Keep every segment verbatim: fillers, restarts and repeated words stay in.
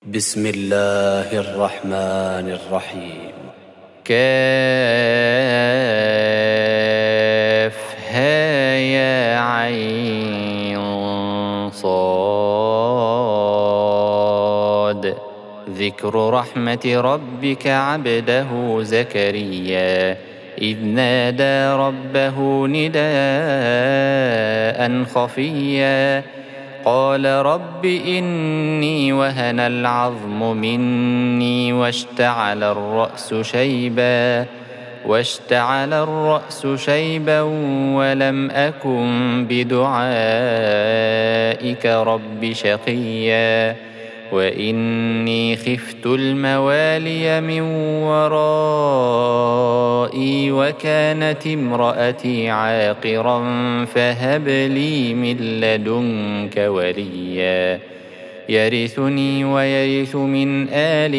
بسم الله الرحمن الرحيم. كافها يا عين صاد. ذكر رحمة ربك عبده زكريا إذ نادى ربه نداء خفيا قال رب إني وهن العظم مني واشتعل الرأس شيبا واشتعل الرأس شيبا ولم أكن بدعائك رب شقيا وإني خفت الموالي من ورائي وكانت امرأتي عاقرا فهب لي من لدنك وليا يرثني ويرث من آل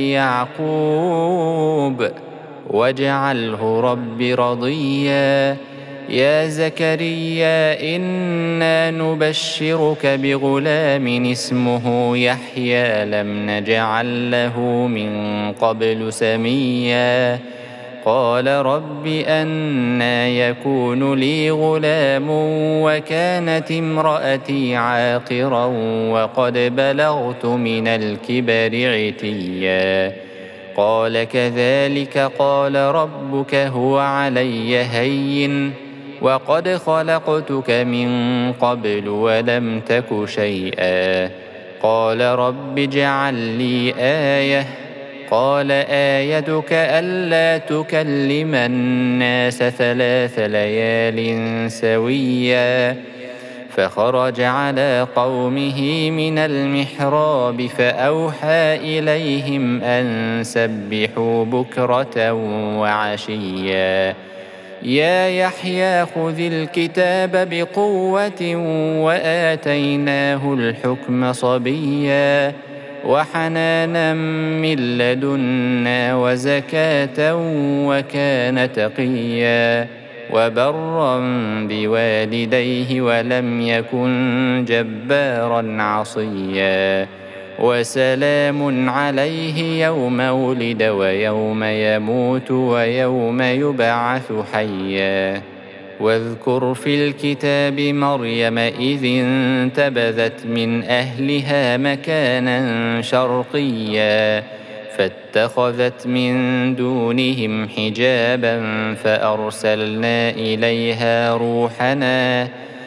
يعقوب واجعله رب رضيا. يا زكريا إنا نبشرك بغلام اسمه يحيى لم نجعل له من قبل سميا قال رب أنى يكون لي غلام وكانت امرأتي عاقرا وقد بلغت من الكبر عتيا قال كذلك قال ربك هو علي هين وقد خلقتك من قبل ولم تك شيئا قال رب اجعل لي آية قال آيتك ألا تكلم الناس ثلاث ليال سويا فخرج على قومه من المحراب فأوحى إليهم أن سبحوا بكرة وعشيا يا يحيى خذ الكتاب بقوة وآتيناه الحكم صبيا وحنانا من لدنا وزكاة وكان تقيا وبرا بوالديه ولم يكن جبارا عصيا وسلام عليه يوم ولد ويوم يموت ويوم يبعث حيا واذكر في الكتاب مريم إذ انتبذت من أهلها مكانا شرقيا فاتخذت من دونهم حجابا فأرسلنا إليها روحنا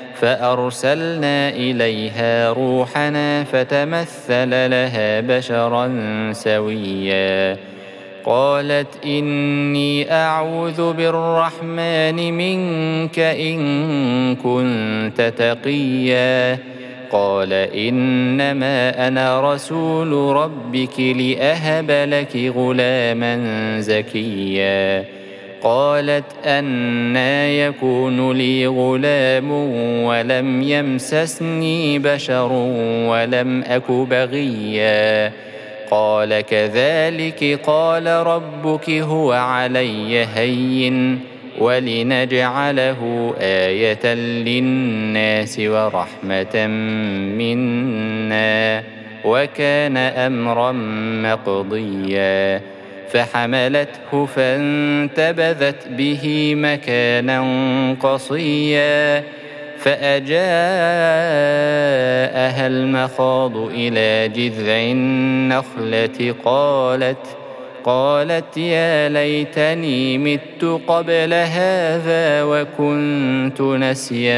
فأرسلنا إليها روحنا فتمثل لها بشرا سويا قالت إني أعوذ بالرحمن منك إن كنت تقيا قال إنما أنا رسول ربك لأهب لك غلاما زكيا قالت أنى يكون لي غلام ولم يمسسني بشر ولم أك بغيا قال كذلك قال ربك هو علي هين ولنجعله آية للناس ورحمة منا وكان أمرا مقضيا فحملته فانتبذت به مكانا قصيا فأجاءها المخاض إلى جذع النخلة قالت قالت يا ليتني مت قبل هذا وكنت نسيا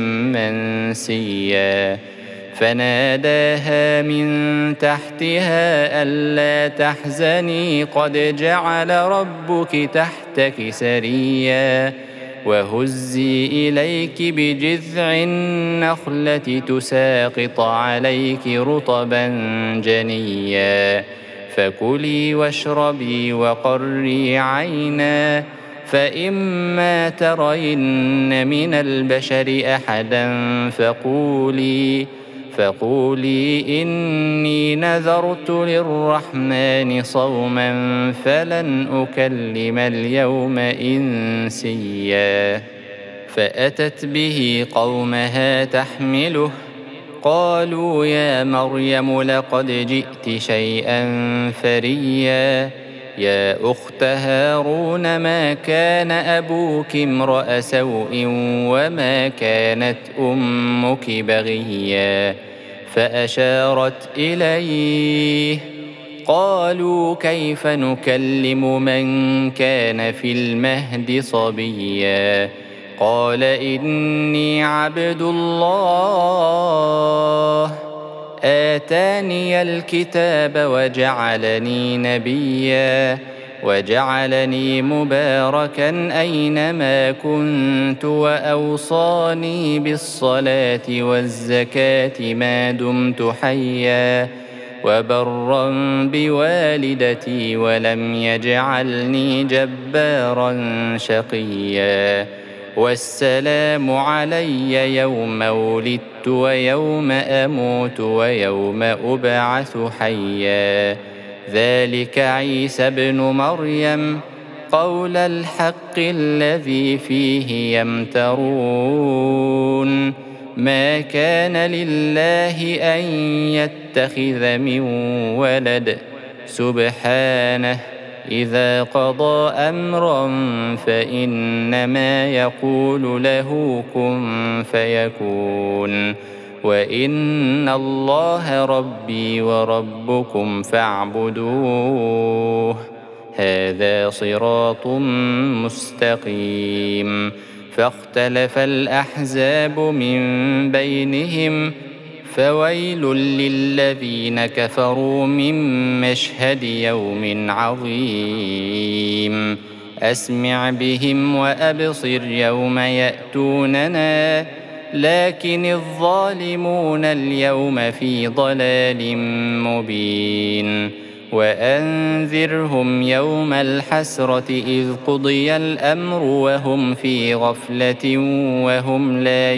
منسيا فناداها من تحتها ألا تحزني قد جعل ربك تحتك سريا وهزي إليك بجذع النخلة تساقط عليك رطبا جنيا فكلي واشربي وقري عينا فإما ترين من البشر أحدا فقولي فقولي إني نذرت للرحمن صوما فلن أكلم اليوم إنسيا فأتت به قومها تحمله قالوا يا مريم لقد جئت شيئا فريا يا أخت هارون ما كان أبوك امرأ سوء وما كانت أمك بغيا فأشارت إليه قالوا كيف نكلم من كان في المهد صبيا قال إني عبد الله آتاني الكتاب وجعلني نبيا وجعلني مباركا أينما كنت وأوصاني بالصلاة والزكاة ما دمت حيا وبرا بوالدتي ولم يجعلني جبارا شقيا والسلام علي يوم ولدت ويوم أموت ويوم أبعث حيا ذلك عيسى ابن مريم قول الحق الذي فيه يمترون ما كان لله أن يتخذ من ولد سبحانه إذا قضى أمرا فإنما يقول له كن فيكون وإن الله ربي وربكم فاعبدوه هذا صراط مستقيم فاختلف الأحزاب من بينهم فويل للذين كفروا من مشهد يوم عظيم أسمع بهم وأبصر يوم يأتوننا لكن الظالمون اليوم في ضلال مبين وأنذرهم يوم الحسرة إذ قضي الأمر وهم في غفلة وهم لا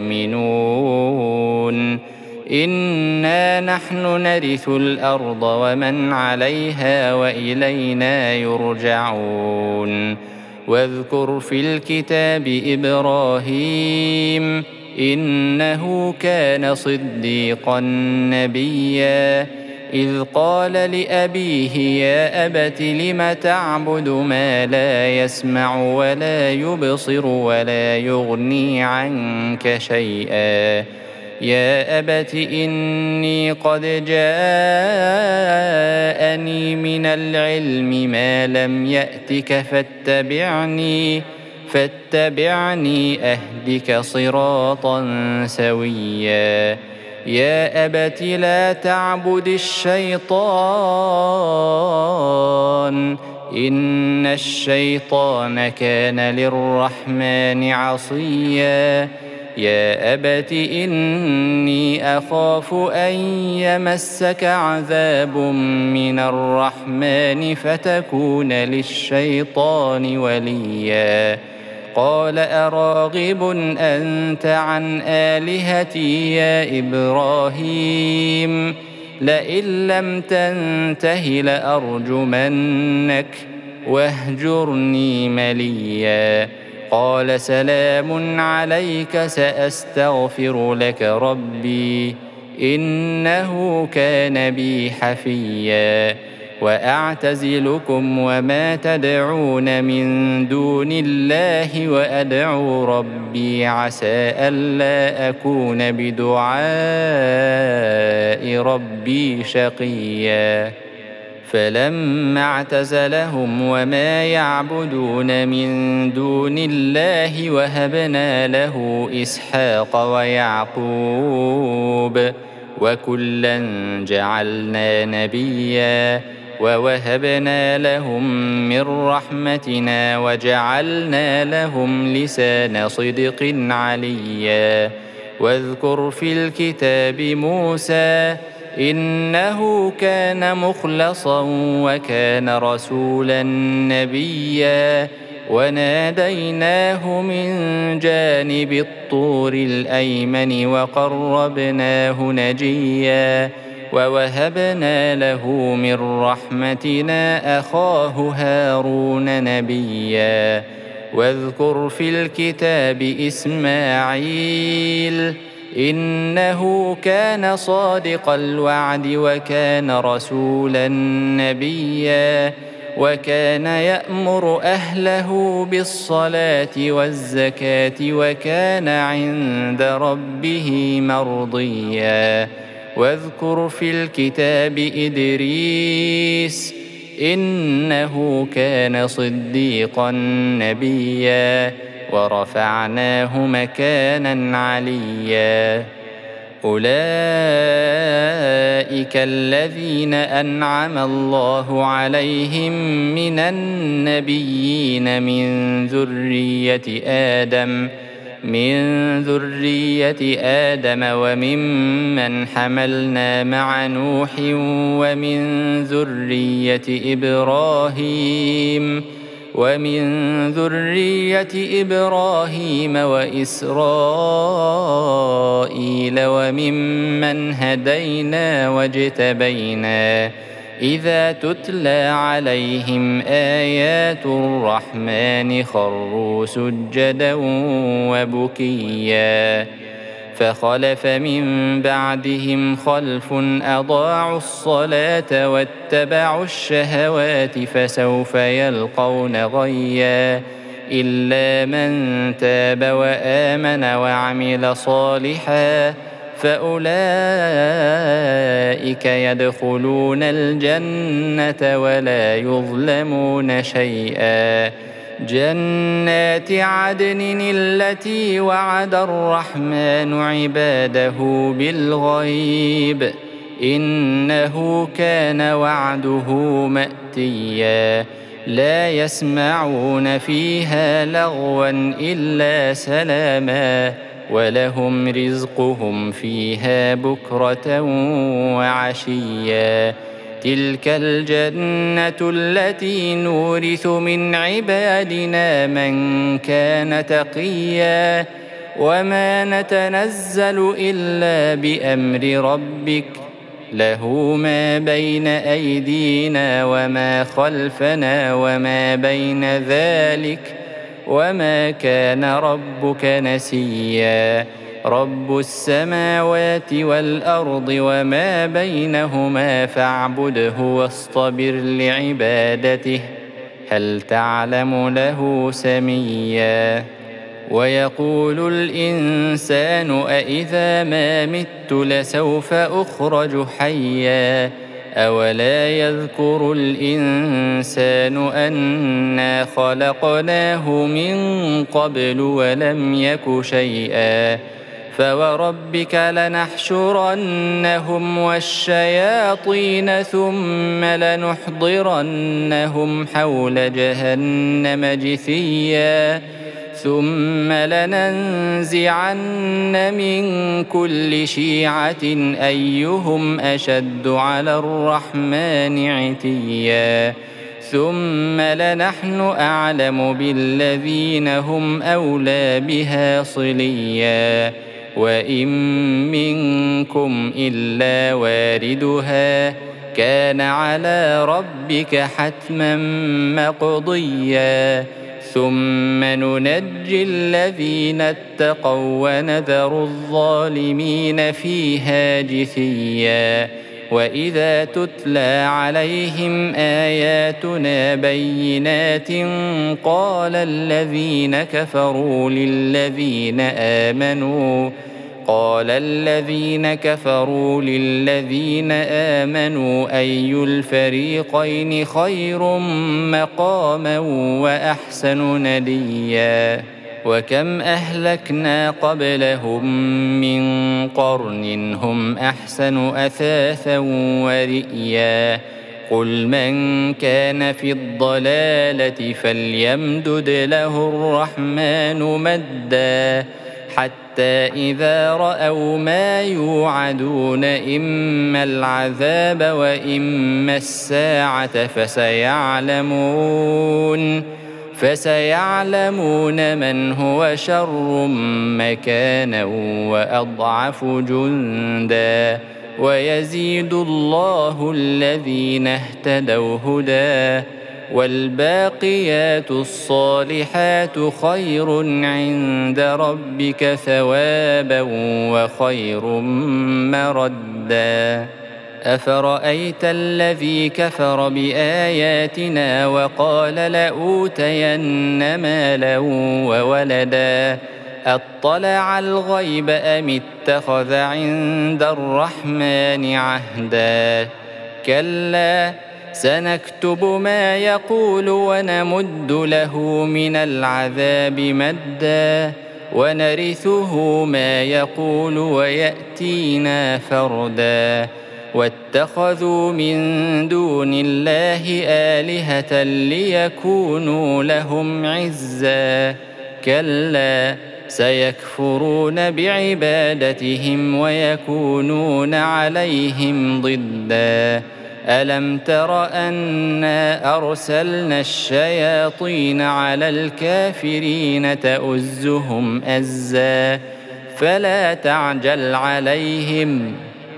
يؤمنون إنا نحن نرث الأرض ومن عليها وإلينا يرجعون واذكر في الكتاب إبراهيم إنه كان صديقا نبيا إذ قال لأبيه يا أبت لم تعبد ما لا يسمع ولا يبصر ولا يغني عنك شيئا يا أبت إني قد جاءني من العلم ما لم يأتك فاتبعني فاتبعني أهدك صراطا سويا يا أبت لا تعبد الشيطان إن الشيطان كان للرحمن عصيا يا أبت إني أخاف أن يمسك عذاب من الرحمن فتكون للشيطان وليا قال أراغب أنت عن آلهتي يا إبراهيم لئن لم تنته لأرجمنك واهجرني مليا قال سلام عليك سأستغفر لك ربي إنه كان بي حفيا وأعتزلكم وما تدعون من دون الله وأدعو ربي عسى ألا أكون بدعاء ربي شقيا فلما اعتزلهم وما يعبدون من دون الله وهبنا له إسحاق ويعقوب وكلا جعلنا نبيا ووهبنا لهم من رحمتنا وجعلنا لهم لسان صدق عليا واذكر في الكتاب موسى إنه كان مخلصا وكان رسولا نبيا وناديناه من جانب الطور الأيمن وقربناه نجيا ووهبنا له من رحمتنا أخاه هارون نبيا واذكر في الكتاب إسماعيل إنه كان صادق الوعد وكان رسولا نبيا وكان يأمر أهله بالصلاة والزكاة وكان عند ربه مرضيا واذكر في الكتاب إدريس إنه كان صديقا نبيا ورفعناه مكانا عليا أولئك الذين أنعم الله عليهم من النبيين من ذرية آدم من ذرية آدم وممن حملنا مع نوح ومن ذرية إبراهيم ومن ذرية إبراهيم وإسرائيل وممن هدينا واجتبينا إذا تتلى عليهم آيات الرحمن خروا سجدا وبكيا فخلف من بعدهم خلف أضاعوا الصلاة واتبعوا الشهوات فسوف يلقون غيا إلا من تاب وآمن وعمل صالحا فأولئك يدخلون الجنة ولا يظلمون شيئا جنات عدن التي وعد الرحمن عباده بالغيب إنه كان وعده مأتيا لا يسمعون فيها لغوا إلا سلاما ولهم رزقهم فيها بكرة وعشيا تلك الجنة التي نورث من عبادنا من كان تقيا وما نتنزل إلا بأمر ربك له ما بين أيدينا وما خلفنا وما بين ذلك وما كان ربك نسيا رب السماوات والأرض وما بينهما فاعبده واصطبر لعبادته هل تعلم له سميا ويقول الإنسان أإذا ما مت لسوف أخرج حيا أولا يذكر الإنسان أنا خلقناه من قبل ولم يك شيئا فوربك لنحشرنهم والشياطين ثم لنحضرنهم حول جهنم جثيا ثم لننزعن من كل شيعة أيهم أشد على الرحمن عتيا ثم لنحن أعلم بالذين هم أولى بها صليا وإن منكم إلا واردها كان على ربك حتما مقضيا ثم ننجي الذين اتقوا ونذر الظالمين فيها جثيا وإذا تتلى عليهم آياتنا بينات قال الذين كفروا للذين آمنوا قال الذين كفروا للذين آمنوا أي الفريقين خير مقاما وأحسن نديا وكم أهلكنا قبلهم من قرن هم أحسن أثاثا ورئيا قل من كان في الضلالة فليمدد له الرحمن مدا حتى إذا رأوا ما يوعدون إما العذاب وإما الساعة فسيعلمون فسيعلمون من هو شر مكانا وأضعف جندا ويزيد الله الذين اهتدوا هدى والباقيات الصالحات خير عند ربك ثوابا وخير مردا. أفرأيت الذي كفر بآياتنا وقال لأوتين مالا وولدا أطلع الغيب أم اتخذ عند الرحمن عهدا. كلا سنكتب ما يقول ونمد له من العذاب مدا ونرثه ما يقول ويأتينا فردا. واتخذوا من دون الله آلهة ليكونوا لهم عزا. كلا سيكفرون بعبادتهم ويكونون عليهم ضدا. ألم تر أنا أرسلنا الشياطين على الكافرين تؤزهم أزا فلا تعجل عليهم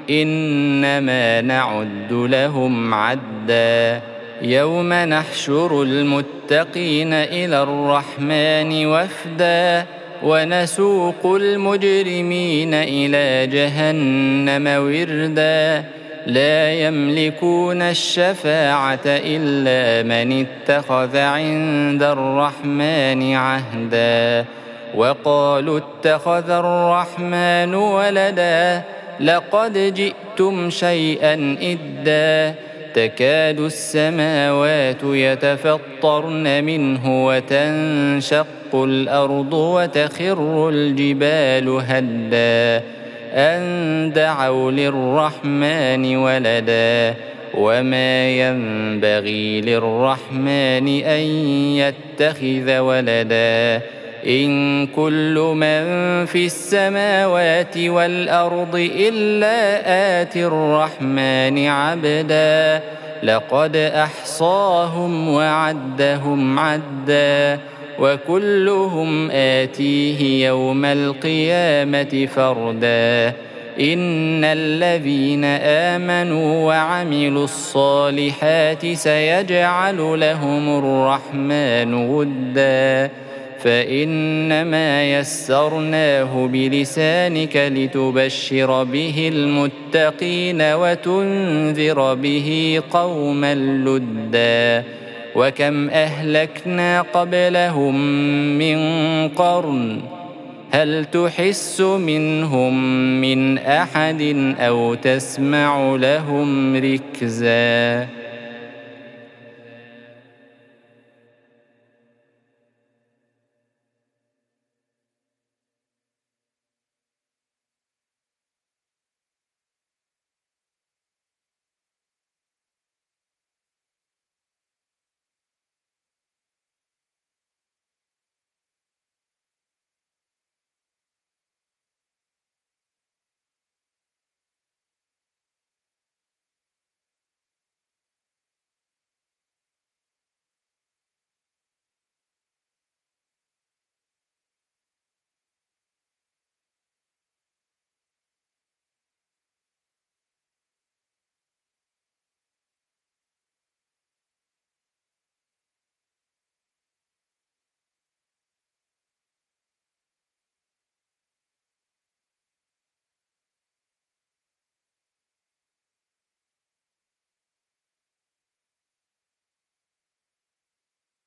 إنما نعد لهم عدا. يوم نحشر المتقين إلى الرحمن وفدا ونسوق المجرمين إلى جهنم وردا. لا يملكون الشفاعة إلا من اتخذ عند الرحمن عهدا. وقالوا اتخذ الرحمن ولدا لقد جئتم شيئا إدا. تكاد السماوات يتفطرن منه وتنشق الأرض وتخر الجبال هدا أن دعوا للرحمن ولدا وما ينبغي للرحمن أن يتخذ ولدا. إن كل من في السماوات والأرض إلا آتي الرحمن عبدا لقد أحصاهم وعدهم عدا وكلهم آتيه يوم القيامة فردا. إن الذين آمنوا وعملوا الصالحات سيجعل لهم الرحمن ودا فإنما يسرناه بلسانك لتبشر به المتقين وتنذر به قوما لدا. وكم أهلكنا قبلهم من قرن هل تحس منهم من أحد أو تسمع لهم ركزا.